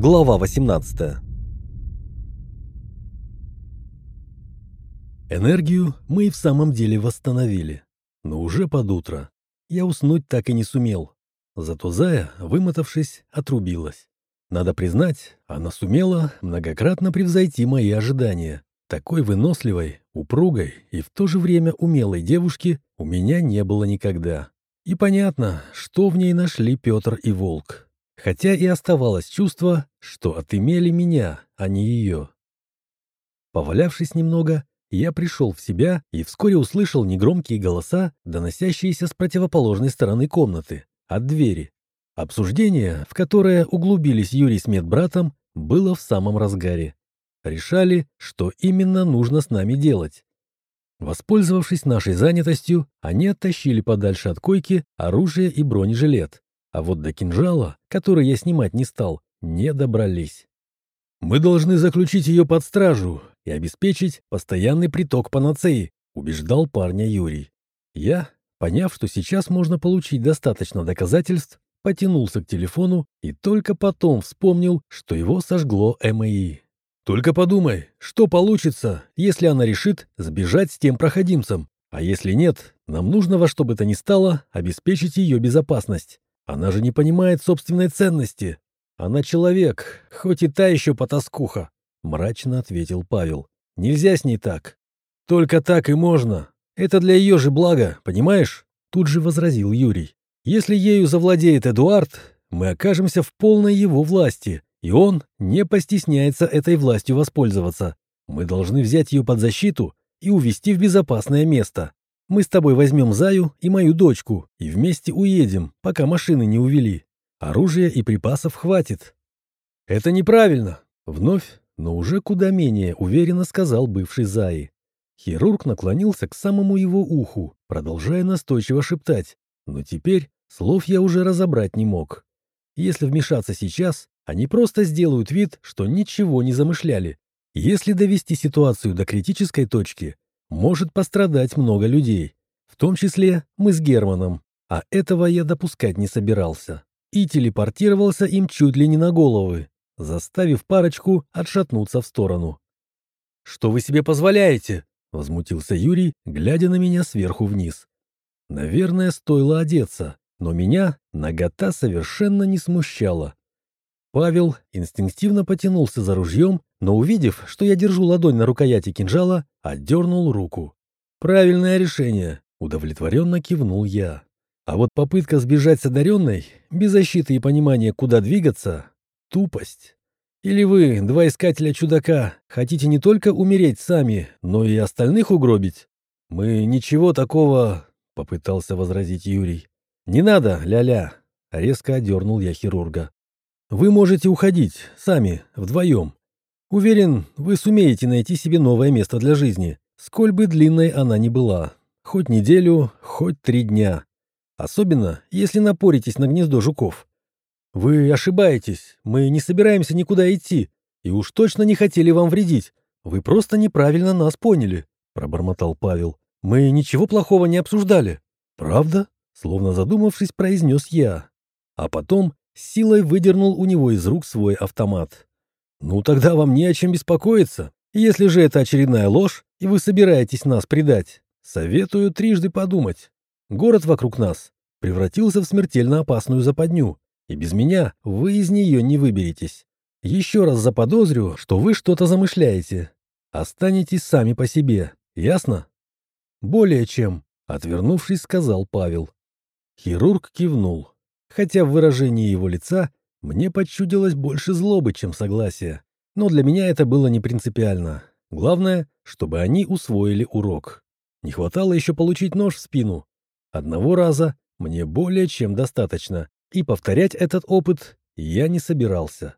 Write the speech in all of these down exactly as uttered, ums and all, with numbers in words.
Глава восемнадцатая. Энергию мы и в самом деле восстановили. Но уже под утро. Я уснуть так и не сумел. Зато Зая, вымотавшись, отрубилась. Надо признать, она сумела многократно превзойти мои ожидания. Такой выносливой, упругой и в то же время умелой девушки у меня не было никогда. И понятно, что в ней нашли Петр и Волк. Хотя и оставалось чувство, что отымели меня, а не ее. Повалявшись немного, я пришел в себя и вскоре услышал негромкие голоса, доносящиеся с противоположной стороны комнаты, от двери. Обсуждение, в которое углубились Юрий с медбратом, было в самом разгаре. Решали, что именно нужно с нами делать. Воспользовавшись нашей занятостью, они оттащили подальше от койки оружие и бронежилет. А вот до кинжала, который я снимать не стал, не добрались. «Мы должны заключить ее под стражу и обеспечить постоянный приток панацеи», убеждал парня Юрий. Я, поняв, что сейчас можно получить достаточно доказательств, потянулся к телефону и только потом вспомнил, что его сожгло эм и и. «Только подумай, что получится, если она решит сбежать с тем проходимцем, а если нет, нам нужно во что бы то ни стало обеспечить ее безопасность. Она же не понимает собственной ценности. Она человек, хоть и та еще потаскуха», — мрачно ответил Павел. «Нельзя с ней так». «Только так и можно. Это для ее же блага, понимаешь?» Тут же возразил Юрий. «Если ею завладеет Эдуард, мы окажемся в полной его власти, и он не постесняется этой властью воспользоваться. Мы должны взять ее под защиту и увезти в безопасное место. Мы с тобой возьмем Заю и мою дочку и вместе уедем, пока машины не увели. Оружия и припасов хватит». «Это неправильно», — вновь, но уже куда менее уверенно сказал бывший Заи. Хирург наклонился к самому его уху, продолжая настойчиво шептать, но теперь слов я уже разобрать не мог. Если вмешаться сейчас, они просто сделают вид, что ничего не замышляли. Если довести ситуацию до критической точки, может пострадать много людей, в том числе мы с Германом, а этого я допускать не собирался. И телепортировался им чуть ли не на головы, заставив парочку отшатнуться в сторону. «Что вы себе позволяете?» — возмутился Юрий, глядя на меня сверху вниз. Наверное, стоило одеться, но меня нагота совершенно не смущала. Павел инстинктивно потянулся за ружьем, но, увидев, что я держу ладонь на рукояти кинжала, отдернул руку. «Правильное решение», — удовлетворенно кивнул я. А вот попытка сбежать с одаренной, без защиты и понимания, куда двигаться — тупость. Или вы, два искателя чудака, хотите не только умереть сами, но и остальных угробить? Мы ничего такого... — попытался возразить Юрий. «Не надо, ля-ля», — резко одернул я хирурга. «Вы можете уходить, сами, вдвоем. Уверен, вы сумеете найти себе новое место для жизни, сколь бы длинной она ни была. Хоть неделю, хоть три дня. Особенно, если напоритесь на гнездо жуков. Вы ошибаетесь, мы не собираемся никуда идти, и уж точно не хотели вам вредить. Вы просто неправильно нас поняли», — пробормотал Павел. «Мы ничего плохого не обсуждали». «Правда?» — словно задумавшись, произнес я. А потом силой выдернул у него из рук свой автомат. «Ну тогда вам не о чем беспокоиться. Если же это очередная ложь, и вы собираетесь нас предать, советую трижды подумать. Город вокруг нас превратился в смертельно опасную западню, и без меня вы из нее не выберетесь. Еще раз заподозрю, что вы что-то замышляете. Останетесь сами по себе, ясно?» «Более чем», — отвернувшись, сказал Павел. Хирург кивнул, хотя в выражении его лица мне почудилось больше злобы, чем согласия. Но для меня это было не принципиально. Главное, чтобы они усвоили урок. Не хватало еще получить нож в спину. Одного раза мне более чем достаточно, и повторять этот опыт я не собирался.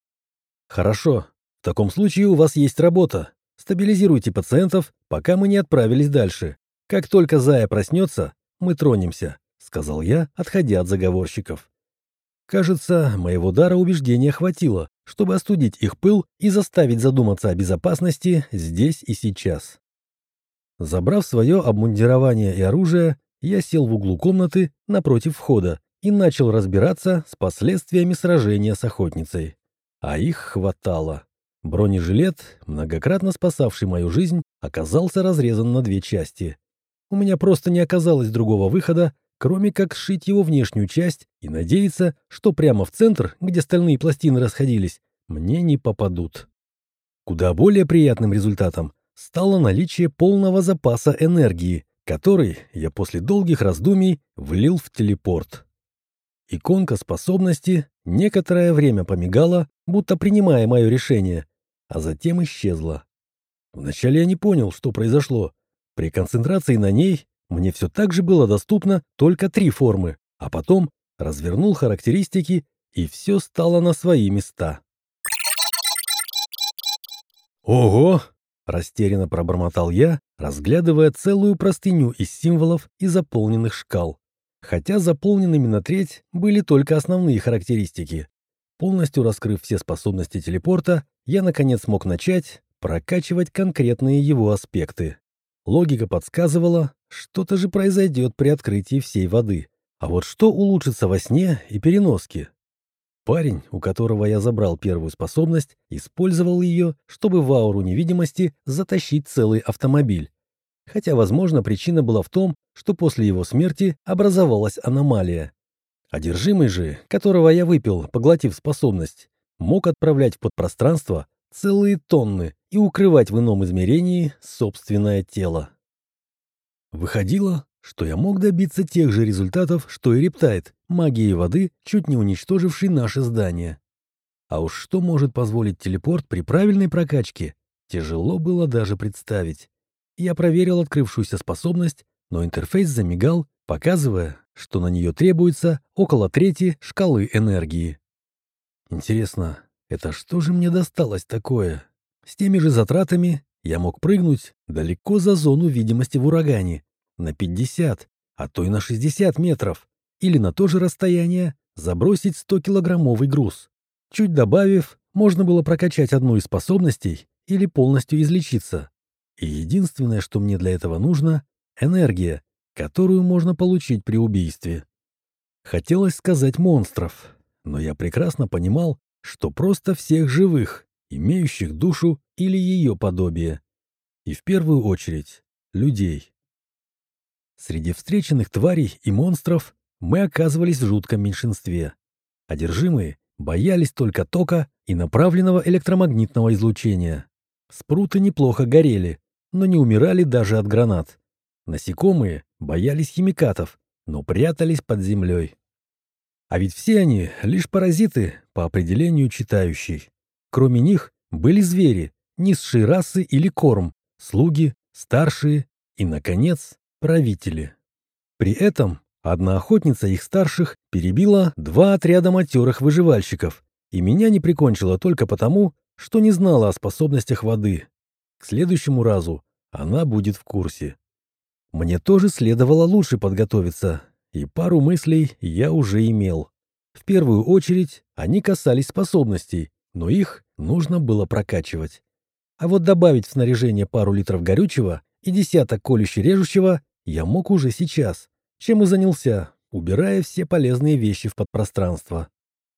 «Хорошо. В таком случае у вас есть работа. Стабилизируйте пациентов, пока мы не отправились дальше. Как только Зая проснется, мы тронемся», — сказал я, отходя от заговорщиков. Кажется, моего дара убеждения хватило, чтобы остудить их пыл и заставить задуматься о безопасности здесь и сейчас. Забрав свое обмундирование и оружие, я сел в углу комнаты напротив входа и начал разбираться с последствиями сражения с охотницей. А их хватало. Бронежилет, многократно спасавший мою жизнь, оказался разрезан на две части. У меня просто не оказалось другого выхода, кроме как сшить его внешнюю часть и надеяться, что прямо в центр, где стальные пластины расходились, мне не попадут. Куда более приятным результатом стало наличие полного запаса энергии, который я после долгих раздумий влил в телепорт. Иконка способности некоторое время помигала, будто принимая мое решение, а затем исчезла. Вначале я не понял, что произошло. При концентрации на ней мне все так же было доступно только три формы, а потом развернул характеристики, и все стало на свои места. «Ого!» — растерянно пробормотал я, разглядывая целую простыню из символов и заполненных шкал. Хотя заполненными на треть были только основные характеристики. Полностью раскрыв все способности телепорта, я наконец смог начать прокачивать конкретные его аспекты. Логика подсказывала, что-то же произойдет при открытии всей воды. А вот что улучшится во сне и переноске? Парень, у которого я забрал первую способность, использовал ее, чтобы в ауру невидимости затащить целый автомобиль. Хотя, возможно, причина была в том, что после его смерти образовалась аномалия. Одержимый же, которого я выпил, поглотив способность, мог отправлять в подпространство целые тонны и укрывать в ином измерении собственное тело. Выходило, что я мог добиться тех же результатов, что и Рептайд, магией воды, чуть не уничтоживший наше здание. А уж что может позволить телепорт при правильной прокачке, тяжело было даже представить. Я проверил открывшуюся способность, но интерфейс замигал, показывая, что на нее требуется около трети шкалы энергии. Интересно, это что же мне досталось такое? С теми же затратами я мог прыгнуть далеко за зону видимости в урагане, на пятьдесят, а то и на шестьдесят метров, или на то же расстояние забросить сто-килограммовый груз. Чуть добавив, можно было прокачать одну из способностей или полностью излечиться. И единственное, что мне для этого нужно — энергия, которую можно получить при убийстве. Хотелось сказать монстров, но я прекрасно понимал, что просто всех живых, имеющих душу или ее подобие. И в первую очередь людей. Среди встреченных тварей и монстров мы оказывались в жутком меньшинстве. Одержимые боялись только тока и направленного электромагнитного излучения. Спруты неплохо горели, но не умирали даже от гранат. Насекомые боялись химикатов, но прятались под землей. А ведь все они лишь паразиты по определению читающей. Кроме них были звери, низшие расы или корм, слуги, старшие и, наконец, правители. При этом одна охотница их старших перебила два отряда матерых выживальщиков, и меня не прикончила только потому, что не знала о способностях воды. К следующему разу она будет в курсе. Мне тоже следовало лучше подготовиться, и пару мыслей я уже имел. В первую очередь они касались способностей, но их нужно было прокачивать. А вот добавить в снаряжение пару литров горючего и десяток колюще-режущего я мог уже сейчас, чем и занялся, убирая все полезные вещи в подпространство.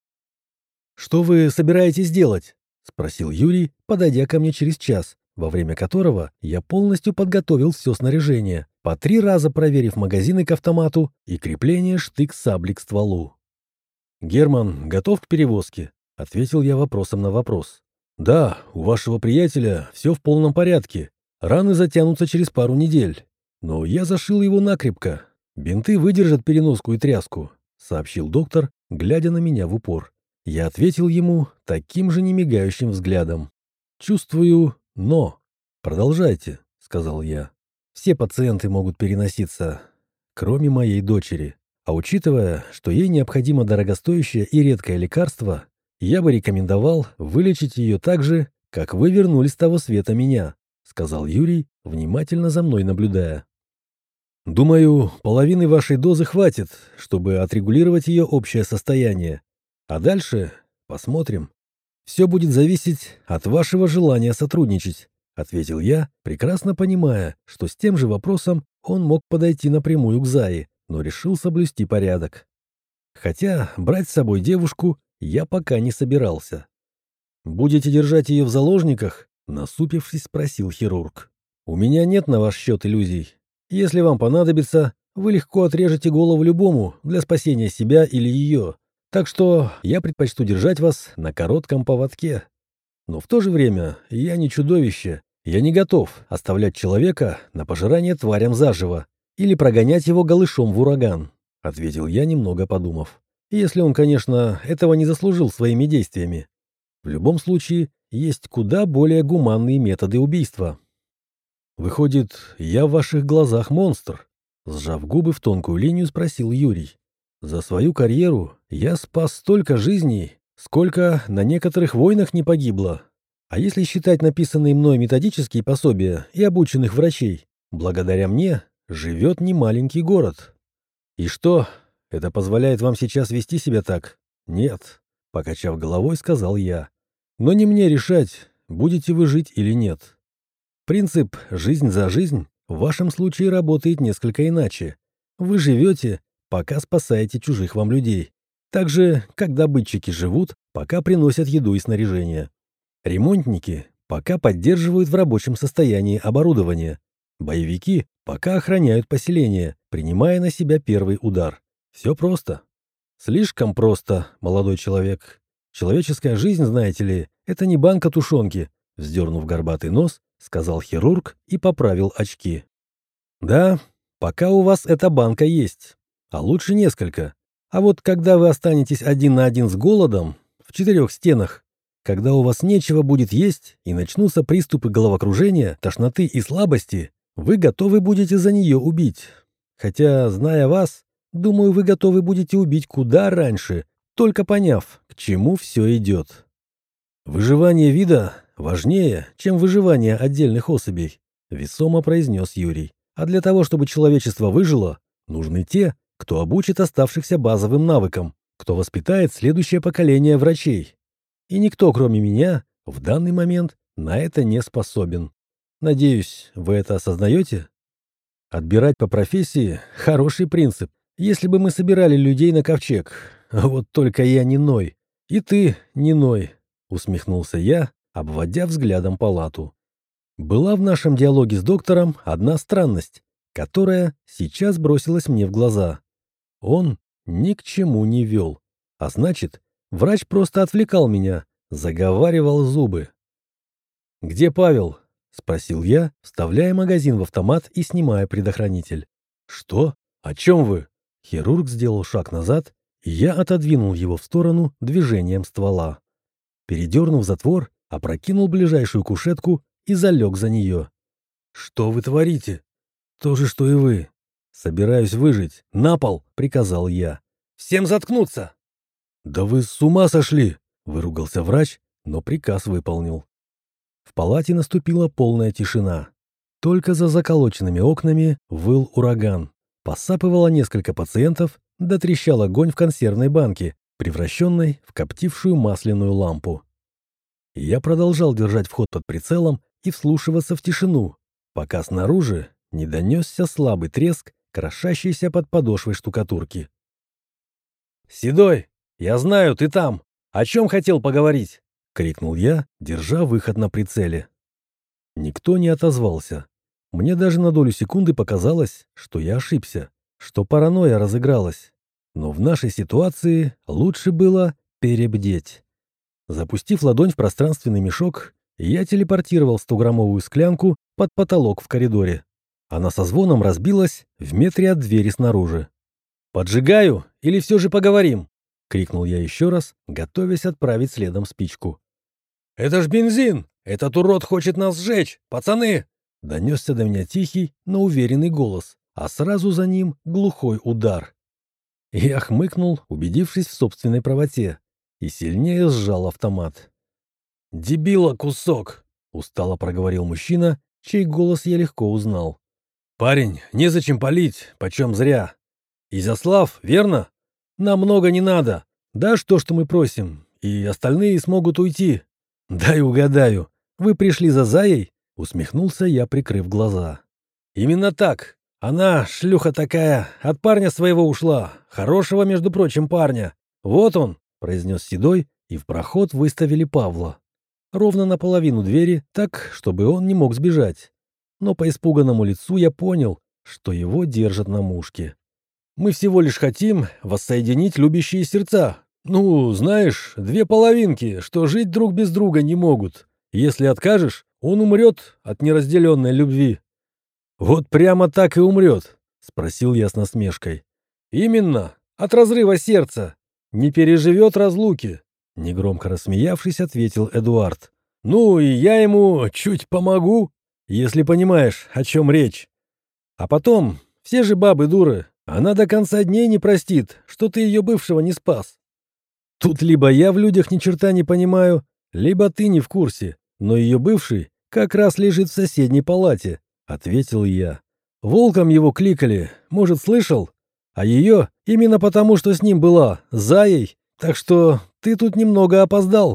«Что вы собираетесь делать?» — спросил Юрий, подойдя ко мне через час, во время которого я полностью подготовил все снаряжение, по три раза проверив магазины к автомату и крепление штык-сабли к стволу. «Герман готов к перевозке?» — ответил я вопросом на вопрос. «Да, у вашего приятеля все в полном порядке. Раны затянутся через пару недель. Но я зашил его накрепко. Бинты выдержат переноску и тряску», — сообщил доктор, глядя на меня в упор. Я ответил ему таким же немигающим взглядом. «Чувствую, но...» «Продолжайте», — сказал я. «Все пациенты могут переноситься, кроме моей дочери. А учитывая, что ей необходимо дорогостоящее и редкое лекарство, я бы рекомендовал вылечить ее так же, как вы вернули с того света меня», — сказал Юрий, внимательно за мной наблюдая. «Думаю, половины вашей дозы хватит, чтобы отрегулировать ее общее состояние. А дальше посмотрим. Все будет зависеть от вашего желания сотрудничать», — ответил я, прекрасно понимая, что с тем же вопросом он мог подойти напрямую к Зае, но решил соблюсти порядок. Хотя брать с собой девушку я пока не собирался. Будете держать ее в заложниках? Насупившись, спросил хирург. У меня нет на ваш счет иллюзий. Если вам понадобится, вы легко отрежете голову любому для спасения себя или ее. Так что я предпочту держать вас на коротком поводке. Но в то же время я не чудовище. Я не готов оставлять человека на пожирание тварям заживо или прогонять его голышом в ураган, — ответил я, немного подумав. Если он, конечно, этого не заслужил своими действиями. В любом случае, есть куда более гуманные методы убийства. Выходит, я в ваших глазах монстр? Сжав губы в тонкую линию, спросил Юрий. За свою карьеру я спас столько жизней, сколько на некоторых войнах не погибло. А если считать написанные мной методические пособия и обученных врачей, благодаря мне живет немаленький город. И что, это позволяет вам сейчас вести себя так? Нет, покачав головой, сказал я. Но не мне решать, будете вы жить или нет. Принцип «жизнь за жизнь» в вашем случае работает несколько иначе. Вы живете, пока спасаете чужих вам людей. Так же, как добытчики живут, пока приносят еду и снаряжение. Ремонтники пока поддерживают в рабочем состоянии оборудование. Боевики пока охраняют поселение, принимая на себя первый удар. Все просто. Слишком просто, молодой человек. Человеческая жизнь, знаете ли, это не банка тушенки, вздернув горбатый нос, сказал хирург и поправил очки. Да, пока у вас эта банка есть, а лучше несколько. А вот когда вы останетесь один на один с голодом, в четырех стенах, когда у вас нечего будет есть и начнутся приступы головокружения, тошноты и слабости, вы готовы будете за нее убить. Хотя, зная вас, думаю, вы готовы будете убить куда раньше, только поняв, к чему все идет. Выживание вида важнее, чем выживание отдельных особей, весомо произнес Юрий. А для того, чтобы человечество выжило, нужны те, кто обучит оставшихся базовым навыкам, кто воспитает следующее поколение врачей. И никто, кроме меня, в данный момент на это не способен. Надеюсь, вы это осознаете? Отбирать по профессии – хороший принцип. Если бы мы собирали людей на ковчег. А вот только я не Ной. И ты не Ной, усмехнулся я, обводя взглядом палату. Была в нашем диалоге с доктором одна странность, которая сейчас бросилась мне в глаза. Он ни к чему не вел. А значит, врач просто отвлекал меня, заговаривал зубы. «Где Павел?» — спросил я, вставляя магазин в автомат и снимая предохранитель. «Что? О чем вы?» Хирург сделал шаг назад, и я отодвинул его в сторону движением ствола. Передернув затвор, опрокинул ближайшую кушетку и залег за нее. «Что вы творите?» «То же, что и вы. Собираюсь выжить. На пол!» — приказал я. «Всем заткнуться!» «Да вы с ума сошли!» — выругался врач, но приказ выполнил. В палате наступила полная тишина. Только за заколоченными окнами выл ураган. Посапывало несколько пациентов, да трещал огонь в консервной банке, превращенной в коптившую масляную лампу. Я продолжал держать вход под прицелом и вслушиваться в тишину, пока снаружи не донесся слабый треск, крошащийся под подошвой штукатурки. «Седой, я знаю, ты там! О чем хотел поговорить?» — крикнул я, держа выход на прицеле. Никто не отозвался. Мне даже на долю секунды показалось, что я ошибся, что паранойя разыгралась. Но в нашей ситуации лучше было перебдеть. Запустив ладонь в пространственный мешок, я телепортировал стограммовую склянку под потолок в коридоре. Она со звоном разбилась в метре от двери снаружи. «Поджигаю или все же поговорим?» — крикнул я еще раз, готовясь отправить следом спичку. «Это ж бензин! Этот урод хочет нас сжечь! Пацаны!» — донесся до меня тихий, но уверенный голос, а сразу за ним глухой удар. Я хмыкнул, убедившись в собственной правоте, и сильнее сжал автомат. «Дебила кусок!» — устало проговорил мужчина, чей голос я легко узнал. «Парень, незачем палить, почем зря. Изяслав, верно? Нам много не надо. Дашь то, что мы просим, и остальные смогут уйти. Дай угадаю, вы пришли за Заей?» — усмехнулся я, прикрыв глаза. «Именно так. Она, шлюха такая, от парня своего ушла. Хорошего, между прочим, парня. Вот он!» — произнес Седой, и в проход выставили Павла. ровно наполовину двери, так, чтобы он не мог сбежать. Но по испуганному лицу я понял, что его держат на мушке. «Мы всего лишь хотим воссоединить любящие сердца. Ну, знаешь, две половинки, что жить друг без друга не могут. Если откажешь, он умрет от неразделенной любви». «Вот прямо так и умрет?» — спросил я с насмешкой. «Именно, от разрыва сердца. Не переживет разлуки», — негромко рассмеявшись, ответил Эдуард. «Ну, и я ему чуть помогу, если понимаешь, о чем речь. А потом, все же бабы дуры, она до конца дней не простит, что ты ее бывшего не спас. Тут либо я в людях ни черта не понимаю, либо ты не в курсе, но ее бывший как раз лежит в соседней палате», — ответил я. «Волком его кликали, может, слышал? А ее именно потому, что с ним была, заей, так что ты тут немного опоздал».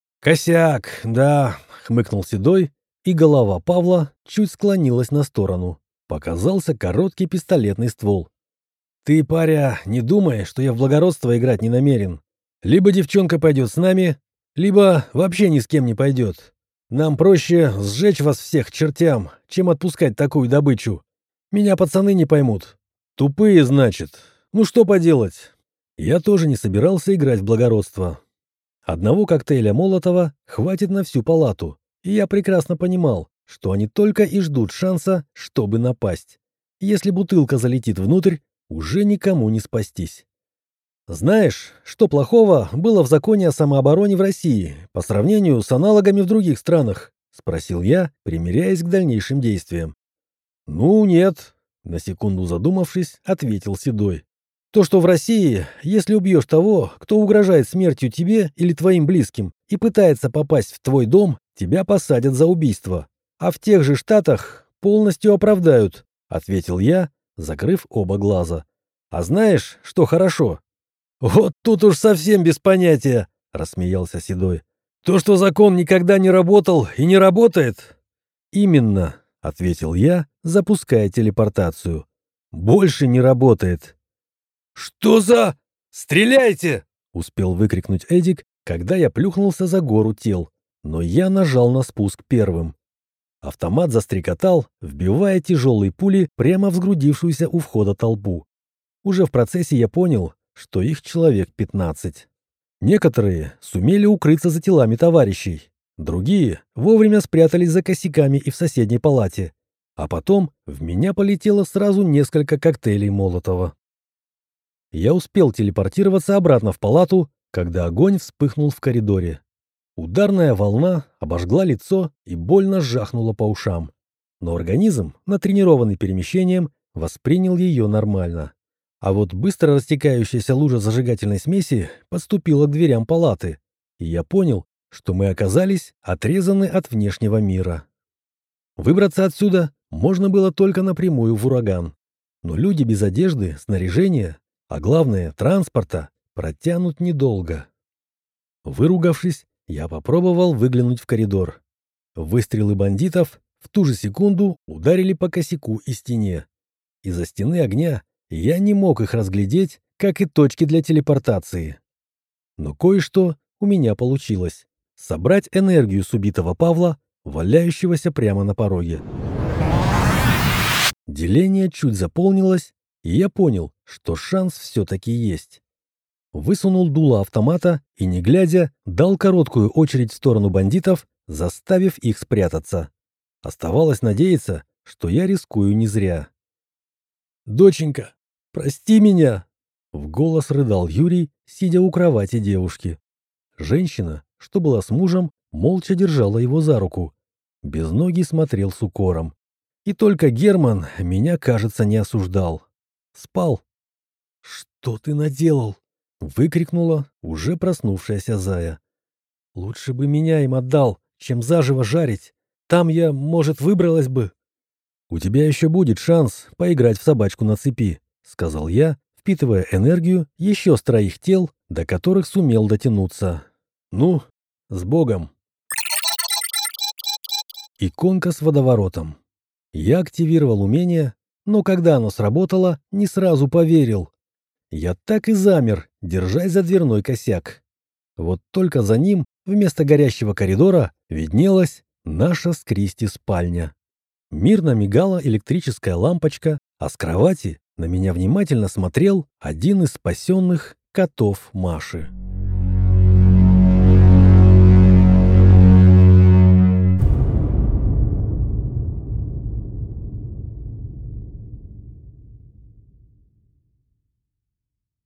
«Косяк, да», — хмыкнул Седой, и голова Павла чуть склонилась на сторону. Показался короткий пистолетный ствол. «Ты, паря, не думай, что я в благородство играть не намерен. Либо девчонка пойдет с нами, либо вообще ни с кем не пойдет. Нам проще сжечь вас всех к чертям, чем отпускать такую добычу. Меня пацаны не поймут. Тупые, значит. Ну что поделать?» Я тоже не собирался играть в благородство. Одного коктейля Молотова хватит на всю палату, и я прекрасно понимал, что они только и ждут шанса, чтобы напасть. Если бутылка залетит внутрь, уже никому не спастись. «Знаешь, что плохого было в законе о самообороне в России по сравнению с аналогами в других странах?» — спросил я, примиряясь к дальнейшим действиям. «Ну, нет», — на секунду задумавшись, ответил Седой. «То, что в России, если убьешь того, кто угрожает смертью тебе или твоим близким и пытается попасть в твой дом, тебя посадят за убийство. А в тех же Штатах полностью оправдают», — ответил я, закрыв оба глаза. «А знаешь, что хорошо?» «Вот тут уж совсем без понятия», — рассмеялся Седой. «То, что закон никогда не работал и не работает?» «Именно», — ответил я, запуская телепортацию. «Больше не работает». «Что за... Стреляйте!» — успел выкрикнуть Эдик, когда я плюхнулся за гору тел, но я нажал на спуск первым. Автомат застрекотал, вбивая тяжелые пули прямо в сгрудившуюся у входа толпу. Уже в процессе я понял, что их человек пятнадцать. Некоторые сумели укрыться за телами товарищей, другие вовремя спрятались за косяками и в соседней палате, а потом в меня полетело сразу несколько коктейлей Молотова. Я успел телепортироваться обратно в палату, когда огонь вспыхнул в коридоре. Ударная волна обожгла лицо и больно жахнула по ушам, но организм, натренированный перемещением, воспринял ее нормально. А вот быстро растекающаяся лужа зажигательной смеси подступила к дверям палаты, и я понял, что мы оказались отрезаны от внешнего мира. Выбраться отсюда можно было только напрямую в ураган, но люди без одежды, снаряжения, а главное транспорта, протянут недолго. Выругавшись, я попробовал выглянуть в коридор. Выстрелы бандитов в ту же секунду ударили по косяку и стене. Из-за стены огня я не мог их разглядеть, как и точки для телепортации. Но кое-что у меня получилось. Собрать энергию с убитого Павла, валяющегося прямо на пороге. Деление чуть заполнилось, и я понял, что шанс все-таки есть. Высунул дуло автомата и, не глядя, дал короткую очередь в сторону бандитов, заставив их спрятаться. Оставалось надеяться, что я рискую не зря. «Доченька, прости меня!» — в голос рыдал Юрий, сидя у кровати девушки. Женщина, что была с мужем, молча держала его за руку. Безногий смотрел с укором. И только Герман меня, кажется, не осуждал. Спал. «Что ты наделал?» — выкрикнула уже проснувшаяся Зая. «Лучше бы меня им отдал, чем заживо жарить. Там я, может, выбралась бы». «У тебя еще будет шанс поиграть в собачку на цепи», — сказал я, впитывая энергию еще с троих тел, до которых сумел дотянуться. «Ну, с Богом!» Иконка с водоворотом. Я активировал умение, но когда оно сработало, не сразу поверил. Я так и замер, держась за дверной косяк. Вот только за ним Вместо горящего коридора виднелась наша с Кристи спальня. Мирно мигала электрическая лампочка, а с кровати на меня внимательно смотрел один из спасенных котов Маши.